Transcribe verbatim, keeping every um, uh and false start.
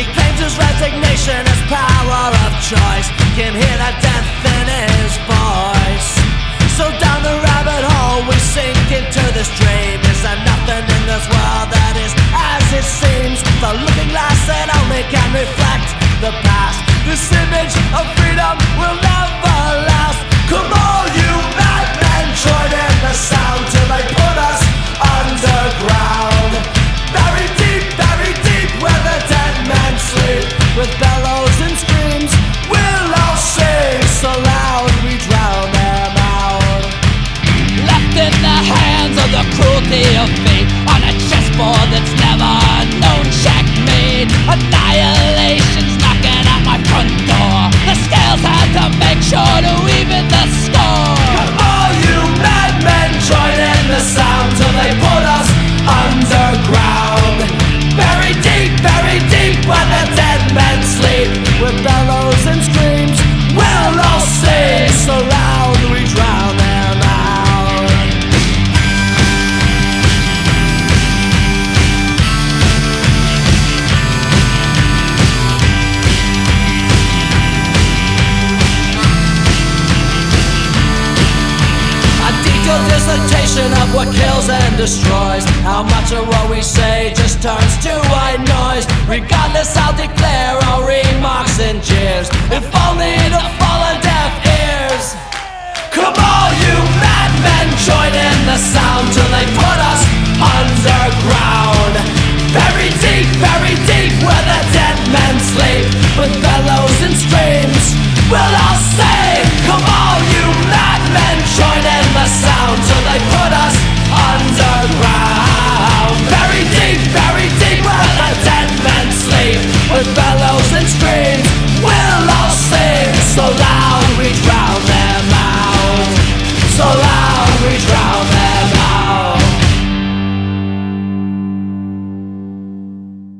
He claims his resignation as power of choice. Can hear the death in his voice. So down the rabbit hole we sink into this dream. Is there nothing in this world that is as it seems? The looking glass that only can reflect the past. This image of freedom will never last. Come on, you madmen, join in the sound till they put us underground. Buried deep, buried deep where the dead men sleep. With bellows and screams, we'll all sing so loud we drown them out. Left in the hands of the cruelty of fate, on a chessboard that's never known checkmate. Annihilation's knocking at my front door. The scales had to make sure to even the score. Come on, you madmen, join in the sound till they put us underground. Buried deep, buried deep where the dead men sleep. With bellows and screams, we'll all sing so loud we drown them out. A detailed dissertation of what kills and destroys. How much of what we say just turns to white noise. Regardless, I'll declare all remarks and jeers. If only to